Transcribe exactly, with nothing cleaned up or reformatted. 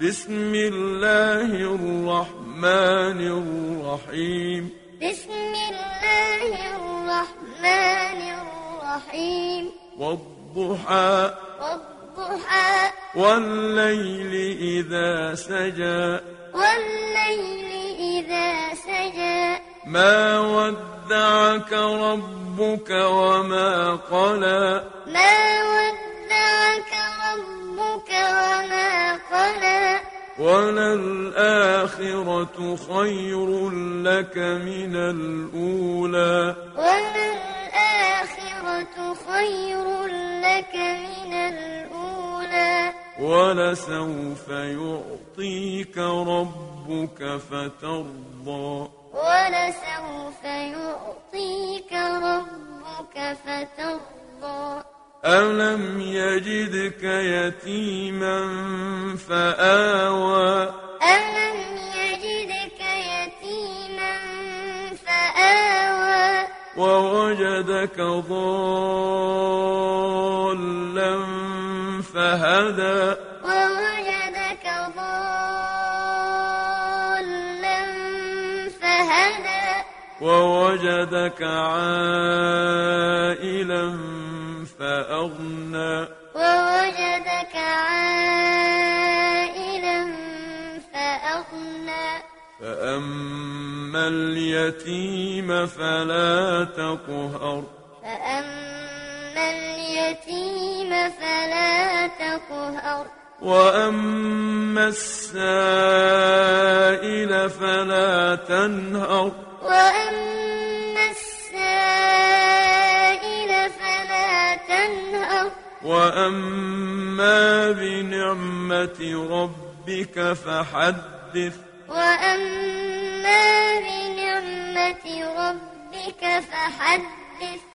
بسم الله الرحمن الرحيم بسم الله الرحمن الرحيم والضحى والضحى والليل إذا سجى والليل إذا سجى ما ودعك ربك وما قلى ما ودعك ربك وما قلى وللآخرة خير لك من الأولى وللآخرة خير لك من الأولى ولسوف يعطيك ربك فترضى ولسوف يعطيك ربك فترضى ألم يجدك يتيما فآوى ألم يجدك يتيما فآوى ووجدك ضالا فهدى ووجدك ضالا فهدى ووجدك عائلا فأغنى ووجدك عائلا فأغنى فأما اليتيم فلا تقهر فأما اليتيم فلا تقهر وأما السائل فلا تنهر وأما السائل فلا تنهر وأما بنعمة ربك فحدث وأما بنعمة ربك فحدث